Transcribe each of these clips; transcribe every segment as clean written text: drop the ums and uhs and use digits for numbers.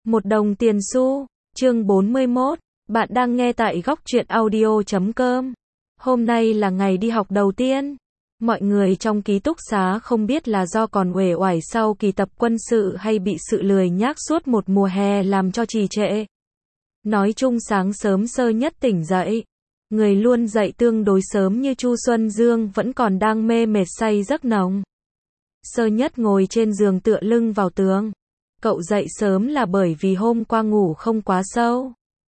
Một đồng tiền xu. Chương 41. Bạn đang nghe tại góc truyện audio.com. Hôm nay là ngày đi học đầu tiên. Mọi người trong ký túc xá không biết là do còn uể oải sau kỳ tập quân sự hay bị sự lười nhác suốt một mùa hè làm cho trì trệ. Nói chung sáng sớm Sơ Nhất tỉnh dậy. Người luôn dậy tương đối sớm như Chu Xuân Dương vẫn còn đang mê mệt say giấc nồng. Sơ Nhất ngồi trên giường tựa lưng vào tường. Cậu dậy sớm là bởi vì hôm qua ngủ không quá sâu.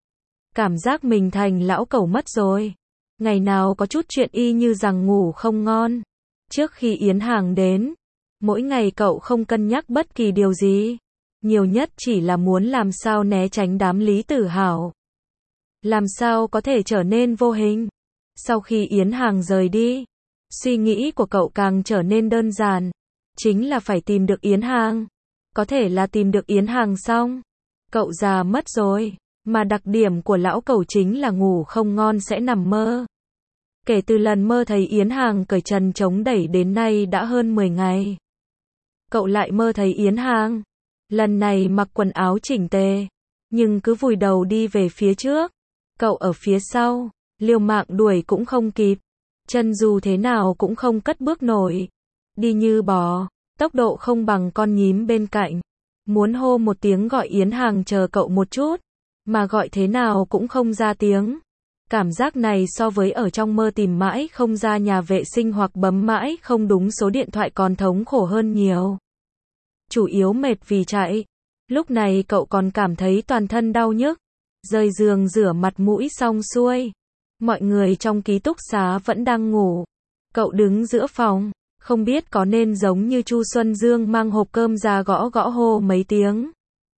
Cảm giác mình thành lão cẩu mất rồi. Ngày nào có chút chuyện y như rằng ngủ không ngon. Trước khi Yến Hàng đến, mỗi ngày cậu không cân nhắc bất kỳ điều gì. Nhiều nhất chỉ là muốn làm sao né tránh đám Lý Tử Hảo. Làm sao có thể trở nên vô hình. Sau khi Yến Hàng rời đi, suy nghĩ của cậu càng trở nên đơn giản. Chính là phải tìm được Yến Hàng. Có thể là tìm được Yến Hàng xong, cậu già mất rồi, mà đặc điểm của lão cẩu chính là ngủ không ngon sẽ nằm mơ. Kể từ lần mơ thấy Yến Hàng cởi trần chống đẩy đến nay đã hơn 10 ngày. Cậu lại mơ thấy Yến Hàng. Lần này mặc quần áo chỉnh tề, nhưng cứ vùi đầu đi về phía trước. Cậu ở phía sau, liều mạng đuổi cũng không kịp. Chân dù thế nào cũng không cất bước nổi. Đi như bò. Tốc độ không bằng con nhím bên cạnh. Muốn hô một tiếng gọi Yến Hàng chờ cậu một chút, mà gọi thế nào cũng không ra tiếng. Cảm giác này so với ở trong mơ tìm mãi không ra nhà vệ sinh hoặc bấm mãi không đúng số điện thoại còn thống khổ hơn nhiều. Chủ yếu mệt vì chạy. Lúc này cậu còn cảm thấy toàn thân đau nhức. Rời giường rửa mặt mũi xong xuôi. Mọi người trong ký túc xá vẫn đang ngủ. Cậu đứng giữa phòng. Không biết có nên giống như Chu Xuân Dương mang hộp cơm ra gõ gõ hô mấy tiếng.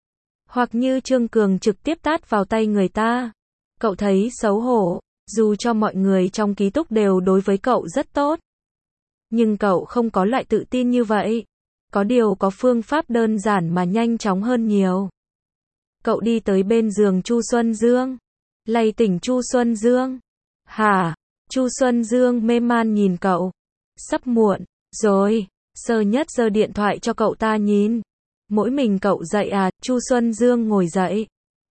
Hoặc như Trương Cường trực tiếp tát vào tay người ta. Cậu thấy xấu hổ, dù cho mọi người trong ký túc đều đối với cậu rất tốt. Nhưng cậu không có loại tự tin như vậy. Có điều có phương pháp đơn giản mà nhanh chóng hơn nhiều. Cậu đi tới bên giường Chu Xuân Dương. Lay tỉnh Chu Xuân Dương. Hả? Chu Xuân Dương mê man nhìn cậu. Sắp muộn. Rồi, Sơ Nhất giơ điện thoại cho cậu ta nhìn. Mỗi mình cậu dậy à? Chu Xuân Dương ngồi dậy.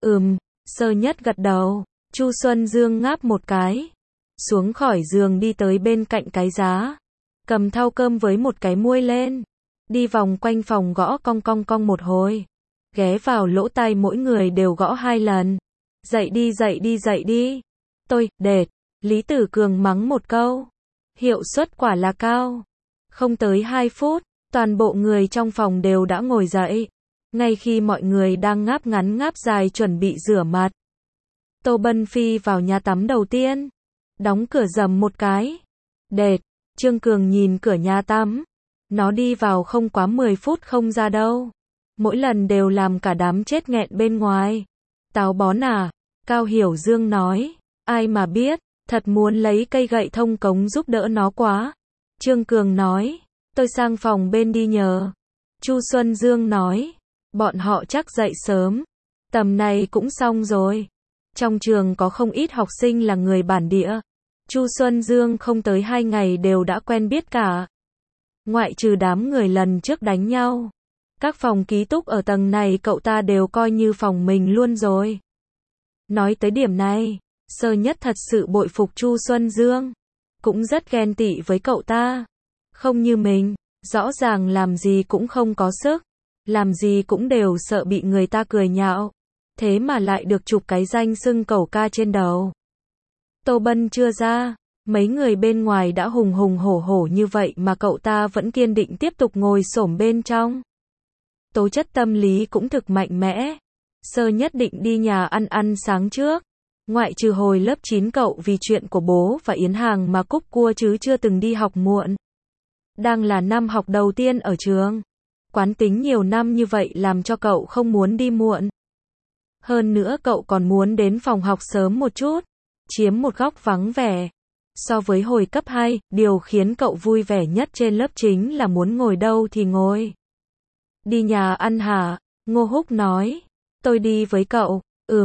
Sơ Nhất gật đầu. Chu Xuân Dương ngáp một cái. Xuống khỏi giường đi tới bên cạnh cái giá. Cầm thau cơm với một cái muôi lên. Đi vòng quanh phòng gõ cong cong cong một hồi. Ghé vào lỗ tai mỗi người đều gõ 2 lần. Dậy đi dậy đi dậy đi. Tôi, đệt. Lý Tử Cường mắng một câu. Hiệu suất quả là cao. Không tới 2 phút, toàn bộ người trong phòng đều đã ngồi dậy. Ngay khi mọi người đang ngáp ngắn ngáp dài chuẩn bị rửa mặt. Tô Bân Phi vào nhà tắm đầu tiên. Đóng cửa rầm một cái. Đệt, Trương Cường nhìn cửa nhà tắm. Nó đi vào không quá 10 phút không ra đâu. Mỗi lần đều làm cả đám chết nghẹn bên ngoài. Táo bón à? Cao Hiểu Dương nói. Ai mà biết, thật muốn lấy cây gậy thông cống giúp đỡ nó quá. Trương Cường nói, tôi sang phòng bên đi nhờ. Chu Xuân Dương nói, bọn họ chắc dậy sớm. Tầm này cũng xong rồi. Trong trường có không ít học sinh là người bản địa. Chu Xuân Dương không tới 2 ngày đều đã quen biết cả. Ngoại trừ đám người lần trước đánh nhau. Các phòng ký túc ở tầng này cậu ta đều coi như phòng mình luôn rồi. Nói tới điểm này, Sơ Nhất thật sự bội phục Chu Xuân Dương. Cũng rất ghen tị với cậu ta. Không như mình, rõ ràng làm gì cũng không có sức. Làm gì cũng đều sợ bị người ta cười nhạo. Thế mà lại được chụp cái danh xưng cẩu ca trên đầu. Tô Bân chưa ra. Mấy người bên ngoài đã hùng hùng hổ hổ như vậy mà cậu ta vẫn kiên định tiếp tục ngồi xổm bên trong. Tố chất tâm lý cũng thực mạnh mẽ. Sơ Nhất định đi nhà ăn sáng trước. Ngoại trừ hồi lớp 9 cậu vì chuyện của bố và Yến Hàng mà cúp cua chứ chưa từng đi học muộn. Đang là năm học đầu tiên ở trường. Quán tính nhiều năm như vậy làm cho cậu không muốn đi muộn. Hơn nữa cậu còn muốn đến phòng học sớm một chút. Chiếm một góc vắng vẻ. So với hồi cấp 2, điều khiến cậu vui vẻ nhất trên lớp chính là muốn ngồi đâu thì ngồi. Đi nhà ăn hả? Ngô Húc nói. Tôi đi với cậu.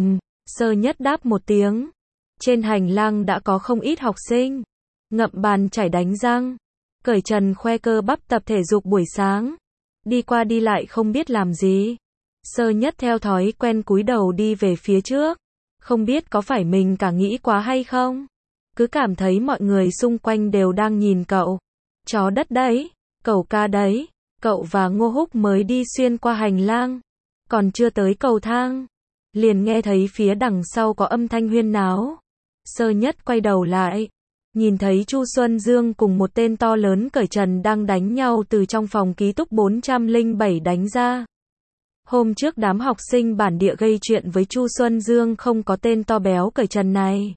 Sơ Nhất đáp một tiếng. Trên hành lang đã có không ít học sinh. Ngậm bàn chải đánh răng. Cởi trần khoe cơ bắp tập thể dục buổi sáng. Đi qua đi lại không biết làm gì. Sơ nhất theo thói quen cúi đầu đi về phía trước. Không biết có phải mình cả nghĩ quá hay không? Cứ cảm thấy mọi người xung quanh đều đang nhìn cậu. Chó đất đấy, cẩu ca đấy, cậu và Ngô Húc mới đi xuyên qua hành lang. Còn chưa tới cầu thang. Liền nghe thấy phía đằng sau có âm thanh huyên náo. Sơ nhất quay đầu lại. Nhìn thấy Chu Xuân Dương cùng một tên to lớn cởi trần đang đánh nhau từ trong phòng ký túc 407 đánh ra. Hôm trước đám học sinh bản địa gây chuyện với Chu Xuân Dương không có tên to béo cởi trần này.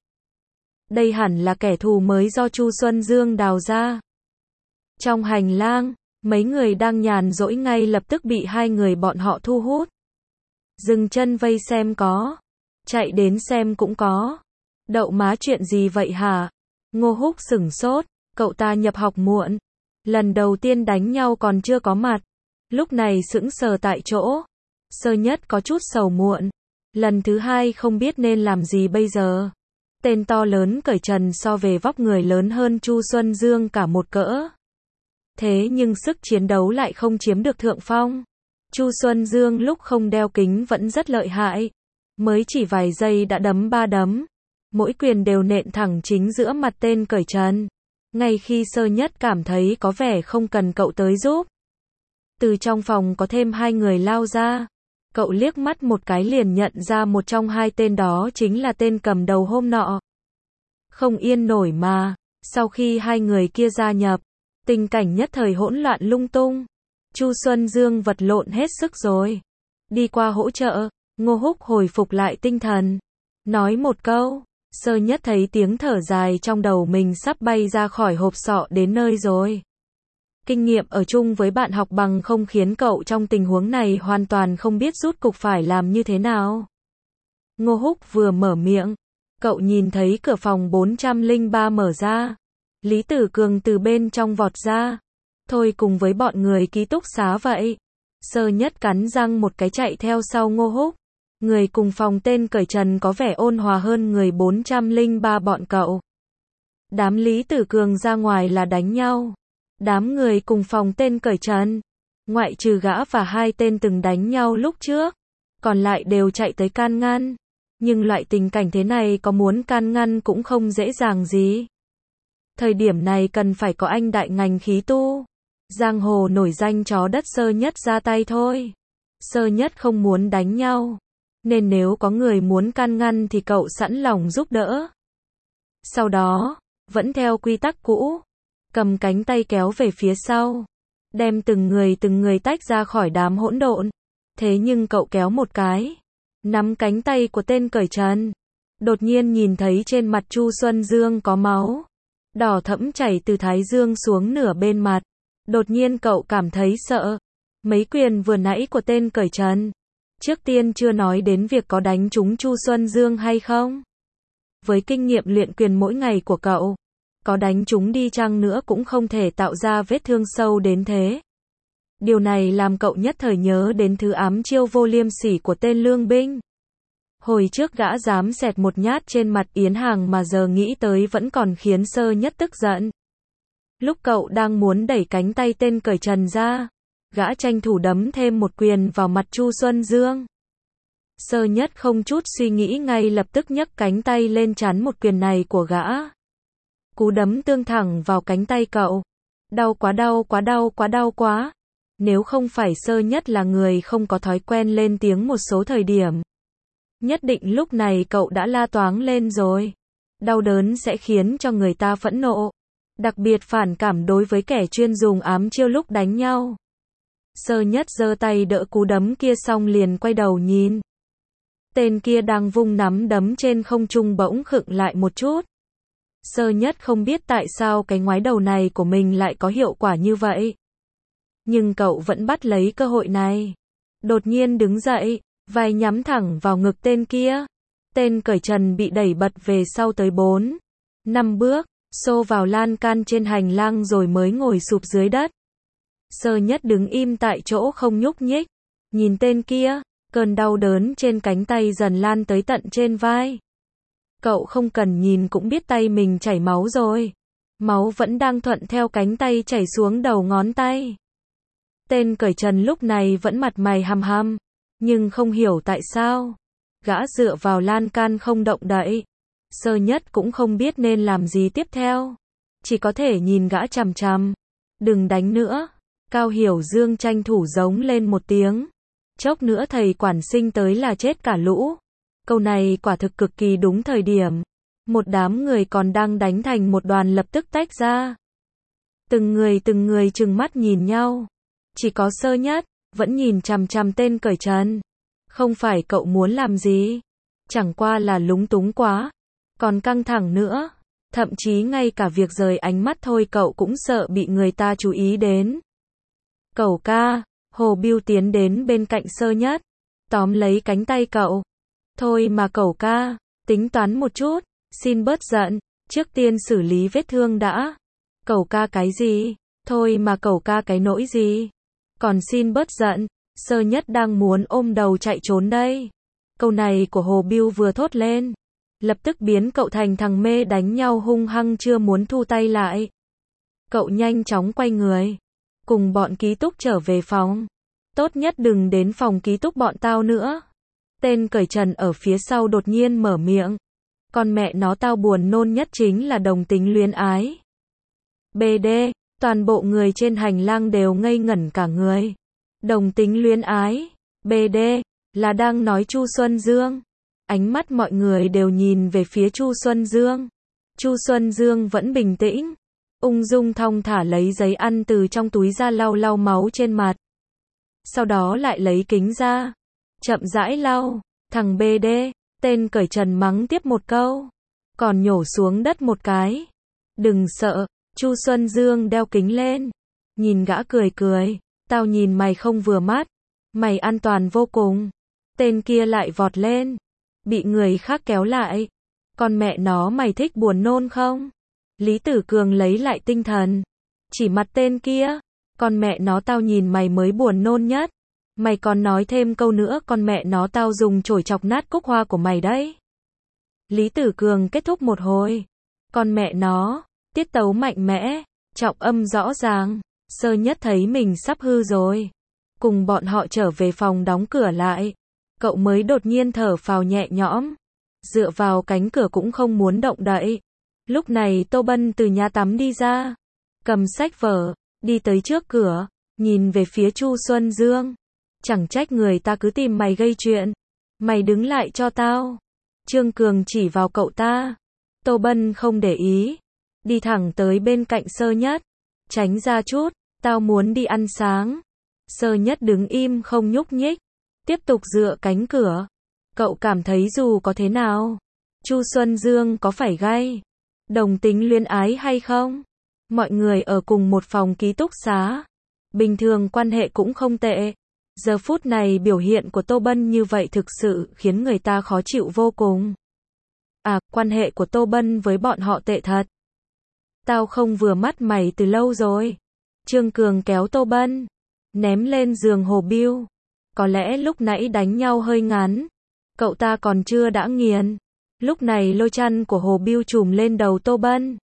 Đây hẳn là kẻ thù mới do Chu Xuân Dương đào ra. Trong hành lang, mấy người đang nhàn rỗi ngay lập tức bị hai người bọn họ thu hút. Dừng chân vây xem có. Chạy đến xem cũng có. Đậu má chuyện gì vậy hả? Ngô Húc sửng sốt, cậu ta nhập học muộn. Lần đầu tiên đánh nhau còn chưa có mặt. Lúc này sững sờ tại chỗ. Sơ nhất có chút sầu muộn. Lần thứ hai không biết nên làm gì bây giờ. Tên to lớn cởi trần so về vóc người lớn hơn Chu Xuân Dương cả một cỡ. Thế nhưng sức chiến đấu lại không chiếm được thượng phong. Chu Xuân Dương lúc không đeo kính vẫn rất lợi hại. Mới chỉ vài giây đã đấm 3 đấm. Mỗi quyền đều nện thẳng chính giữa mặt tên cởi trần. Ngay khi sơ nhất cảm thấy có vẻ không cần cậu tới giúp. Từ trong phòng có thêm hai người lao ra. Cậu liếc mắt một cái liền nhận ra một trong hai tên đó chính là tên cầm đầu hôm nọ. Không yên nổi mà. Sau khi hai người kia gia nhập, tình cảnh nhất thời hỗn loạn lung tung. Chu Xuân Dương vật lộn hết sức rồi. Đi qua hỗ trợ, Ngô Húc hồi phục lại tinh thần. Nói một câu, sơ nhất thấy tiếng thở dài trong đầu mình sắp bay ra khỏi hộp sọ đến nơi rồi. Kinh nghiệm ở chung với bạn học bằng không khiến cậu trong tình huống này hoàn toàn không biết rút cục phải làm như thế nào. Ngô Húc vừa mở miệng, cậu nhìn thấy cửa phòng 403 mở ra. Lý Tử Cường từ bên trong vọt ra. Thôi cùng với bọn người ký túc xá vậy. Sơ nhất cắn răng một cái chạy theo sau Ngô Húc. Người cùng phòng tên cởi trần có vẻ ôn hòa hơn người 403 bọn cậu. Đám Lý Tử Cường ra ngoài là đánh nhau. Đám người cùng phòng tên cởi trần, ngoại trừ gã và hai tên từng đánh nhau lúc trước, còn lại đều chạy tới can ngăn. Nhưng loại tình cảnh thế này có muốn can ngăn cũng không dễ dàng gì. Thời điểm này cần phải có anh đại ngành khí tu. Giang hồ nổi danh chó đất sơ nhất ra tay thôi. Sơ nhất không muốn đánh nhau. Nên nếu có người muốn can ngăn thì cậu sẵn lòng giúp đỡ. Sau đó, vẫn theo quy tắc cũ. Cầm cánh tay kéo về phía sau. Đem từng người tách ra khỏi đám hỗn độn. Thế nhưng cậu kéo một cái. Nắm cánh tay của tên cởi trần. Đột nhiên nhìn thấy trên mặt Chu Xuân Dương có máu. Đỏ thẫm chảy từ thái dương xuống nửa bên mặt. Đột nhiên cậu cảm thấy sợ. Mấy quyền vừa nãy của tên cởi trần. Trước tiên chưa nói đến việc có đánh trúng Chu Xuân Dương hay không. Với kinh nghiệm luyện quyền mỗi ngày của cậu, có đánh trúng đi chăng nữa cũng không thể tạo ra vết thương sâu đến thế. Điều này làm cậu nhất thời nhớ đến thứ ám chiêu vô liêm sỉ của tên lương binh. Hồi trước gã dám xẹt một nhát trên mặt Yến Hàng mà giờ nghĩ tới vẫn còn khiến sơ nhất tức giận. Lúc cậu đang muốn đẩy cánh tay tên cởi trần ra, gã tranh thủ đấm thêm một quyền vào mặt Chu Xuân Dương. Sơ nhất không chút suy nghĩ ngay lập tức nhấc cánh tay lên chắn một quyền này của gã. Cú đấm tương thẳng vào cánh tay cậu. Đau quá đau quá đau quá đau quá. Nếu không phải sơ nhất là người không có thói quen lên tiếng một số thời điểm. Nhất định lúc này cậu đã la toáng lên rồi. Đau đớn sẽ khiến cho người ta phẫn nộ. Đặc biệt phản cảm đối với kẻ chuyên dùng ám chiêu lúc đánh nhau. Sơ nhất giơ tay đỡ cú đấm kia xong liền quay đầu nhìn. Tên kia đang vung nắm đấm trên không trung bỗng khựng lại một chút. Sơ nhất không biết tại sao cái ngoái đầu này của mình lại có hiệu quả như vậy. Nhưng cậu vẫn bắt lấy cơ hội này. Đột nhiên đứng dậy, vai nhắm thẳng vào ngực tên kia. Tên cởi trần bị đẩy bật về sau tới 4-5 bước, xô vào lan can trên hành lang rồi mới ngồi sụp dưới đất. Sơ nhất đứng im tại chỗ không nhúc nhích. Nhìn tên kia, cơn đau đớn trên cánh tay dần lan tới tận trên vai. Cậu không cần nhìn cũng biết tay mình chảy máu rồi. Máu vẫn đang thuận theo cánh tay chảy xuống đầu ngón tay. Tên cởi trần lúc này vẫn mặt mày hăm hăm. Nhưng không hiểu tại sao, gã dựa vào lan can không động đậy. Sơ Nhất cũng không biết nên làm gì tiếp theo, chỉ có thể nhìn gã chằm chằm. Đừng đánh nữa. Cao Hiểu Dương tranh thủ giống lên một tiếng. Chốc nữa thầy quản sinh tới là chết cả lũ. Câu này quả thực cực kỳ đúng thời điểm. Một đám người còn đang đánh thành một đoàn lập tức tách ra. Từng người trừng mắt nhìn nhau. Chỉ có Sơ Nhất vẫn nhìn chằm chằm tên cởi trần. Không phải cậu muốn làm gì, chẳng qua là lúng túng quá, còn căng thẳng nữa. Thậm chí ngay cả việc rời ánh mắt thôi cậu cũng sợ bị người ta chú ý đến. Cậu ca, Hồ Bưu tiến đến bên cạnh Sơ Nhất, tóm lấy cánh tay cậu. Thôi mà cậu ca, tính toán một chút, xin bớt giận, trước tiên xử lý vết thương đã. Cậu ca cái gì? Thôi mà cậu ca cái nỗi gì? Còn xin bớt giận, Sơ Nhất đang muốn ôm đầu chạy trốn đây. Câu này của Hồ Bưu vừa thốt lên, lập tức biến cậu thành thằng mê đánh nhau hung hăng chưa muốn thu tay lại. Cậu nhanh chóng quay người, cùng bọn ký túc trở về phòng. Tốt nhất đừng đến phòng ký túc bọn tao nữa. Tên cởi trần ở phía sau đột nhiên mở miệng. Con mẹ nó tao buồn nôn nhất chính là đồng tính luyến ái. BD, toàn bộ người trên hành lang đều ngây ngẩn cả người. Đồng tính luyến ái, BD, là đang nói Chu Xuân Dương. Ánh mắt mọi người đều nhìn về phía Chu Xuân Dương. Chu Xuân Dương vẫn bình tĩnh, ung dung thong thả lấy giấy ăn từ trong túi ra lau lau máu trên mặt. Sau đó lại lấy kính ra, chậm rãi lau. Thằng BD, tên cởi trần mắng tiếp một câu, còn nhổ xuống đất một cái. Đừng sợ, Chu Xuân Dương đeo kính lên, nhìn gã cười cười. Tao nhìn mày không vừa mắt, mày an toàn vô cùng. Tên kia lại vọt lên, bị người khác kéo lại. Con mẹ nó mày thích buồn nôn không? Lý Tử Cường lấy lại tinh thần, chỉ mặt tên kia. Con mẹ nó tao nhìn mày mới buồn nôn nhất. Mày còn nói thêm câu nữa con mẹ nó tao dùng chổi chọc nát cúc hoa của mày đấy. Lý Tử Cường kết thúc một hồi. Con mẹ nó, tiết tấu mạnh mẽ, trọng âm rõ ràng. Sơ Nhất thấy mình sắp hư rồi, cùng bọn họ trở về phòng đóng cửa lại. Cậu mới đột nhiên thở phào nhẹ nhõm, dựa vào cánh cửa cũng không muốn động đậy. Lúc này Tô Bân từ nhà tắm đi ra, cầm sách vở, đi tới trước cửa, nhìn về phía Chu Xuân Dương. Chẳng trách người ta cứ tìm mày gây chuyện. Mày đứng lại cho tao. Trương Cường chỉ vào cậu ta. Tô Bân không để ý, đi thẳng tới bên cạnh Sơ Nhất. Tránh ra chút, tao muốn đi ăn sáng. Sơ Nhất đứng im không nhúc nhích, tiếp tục dựa cánh cửa. Cậu cảm thấy dù có thế nào, Chu Xuân Dương có phải gay đồng tính luyến ái hay không? Mọi người ở cùng một phòng ký túc xá, bình thường quan hệ cũng không tệ. Giờ phút này biểu hiện của Tô Bân như vậy thực sự khiến người ta khó chịu vô cùng. À, quan hệ của Tô Bân với bọn họ tệ thật. Tao không vừa mắt mày từ lâu rồi. Trương Cường kéo Tô Bân, ném lên giường Hồ Bưu. Có lẽ lúc nãy đánh nhau hơi ngắn, cậu ta còn chưa đã nghiền. Lúc này lôi chăn của Hồ Bưu trùm lên đầu Tô Bân,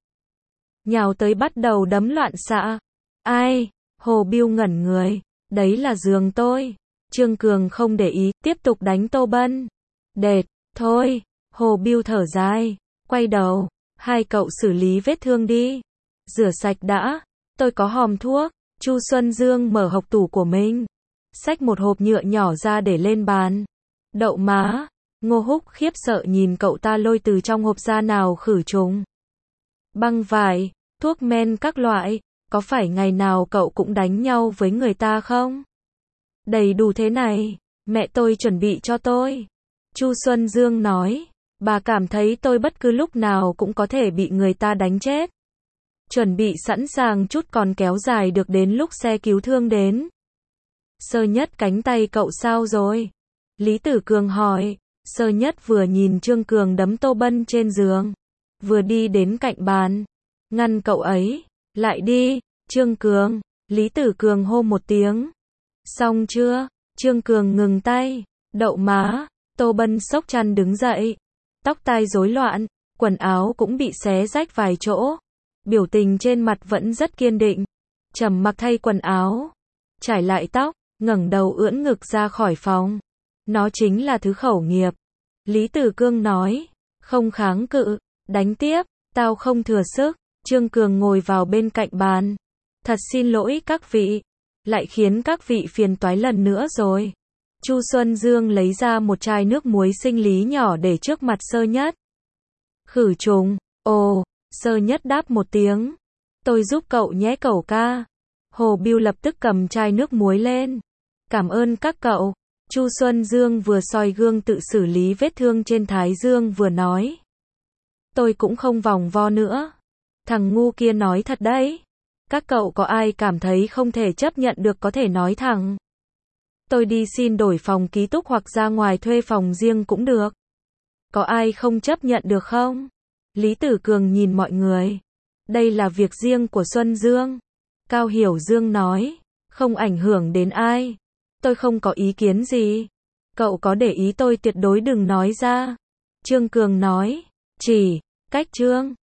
nhào tới bắt đầu đấm loạn xạ. Ai? Hồ Bưu ngẩn người. Đấy là giường tôi. Trương Cường không để ý, tiếp tục đánh Tô Bân. Đệt, thôi. Hồ Bưu thở dài, quay đầu. Hai cậu xử lý vết thương đi. Rửa sạch đã. Tôi có hòm thuốc. Chu Xuân Dương mở hộc tủ của mình, xách một hộp nhựa nhỏ ra để lên bàn. Đậu má. Ngô Húc khiếp sợ nhìn cậu ta lôi từ trong hộp ra nào khử trùng, băng vải, thuốc men các loại. Có phải ngày nào cậu cũng đánh nhau với người ta không? Đầy đủ thế này, mẹ tôi chuẩn bị cho tôi. Chu Xuân Dương nói, bà cảm thấy tôi bất cứ lúc nào cũng có thể bị người ta đánh chết. Chuẩn bị sẵn sàng chút còn kéo dài được đến lúc xe cứu thương đến. Sơ Nhất cánh tay cậu sao rồi? Lý Tử Cường hỏi. Sơ Nhất vừa nhìn Trương Cường đấm Tô Bân trên giường, vừa đi đến cạnh bàn, ngăn cậu ấy. Lại đi, Trương Cường. Lý Tử Cường hô một tiếng. Xong chưa? Trương Cường ngừng tay. Đậu má. Tô Bân xốc chăn đứng dậy, tóc tai rối loạn, quần áo cũng bị xé rách vài chỗ. Biểu tình trên mặt vẫn rất kiên định. Trầm mặc thay quần áo, trải lại tóc, ngẩng đầu ưỡn ngực ra khỏi phòng. Nó chính là thứ khẩu nghiệp. Lý Tử Cương nói. Không kháng cự, đánh tiếp, tao không thừa sức. Trương Cường ngồi vào bên cạnh bàn. Thật xin lỗi các vị. Lại khiến các vị phiền toái lần nữa rồi. Chu Xuân Dương lấy ra một chai nước muối sinh lý nhỏ để trước mặt Sơ Nhất. Khử trùng. Ồ, Sơ Nhất đáp một tiếng. Tôi giúp cậu nhé cậu ca. Hồ Bưu lập tức cầm chai nước muối lên. Cảm ơn các cậu. Chu Xuân Dương vừa soi gương tự xử lý vết thương trên thái dương vừa nói. Tôi cũng không vòng vo nữa. Thằng ngu kia nói thật đấy. Các cậu có ai cảm thấy không thể chấp nhận được có thể nói thẳng. Tôi đi xin đổi phòng ký túc hoặc ra ngoài thuê phòng riêng cũng được. Có ai không chấp nhận được không? Lý Tử Cường nhìn mọi người. Đây là việc riêng của Xuân Dương. Cao Hiểu Dương nói. Không ảnh hưởng đến ai. Tôi không có ý kiến gì. Cậu có để ý tôi tuyệt đối đừng nói ra. Trương Cường nói. Chỉ, cách Trương.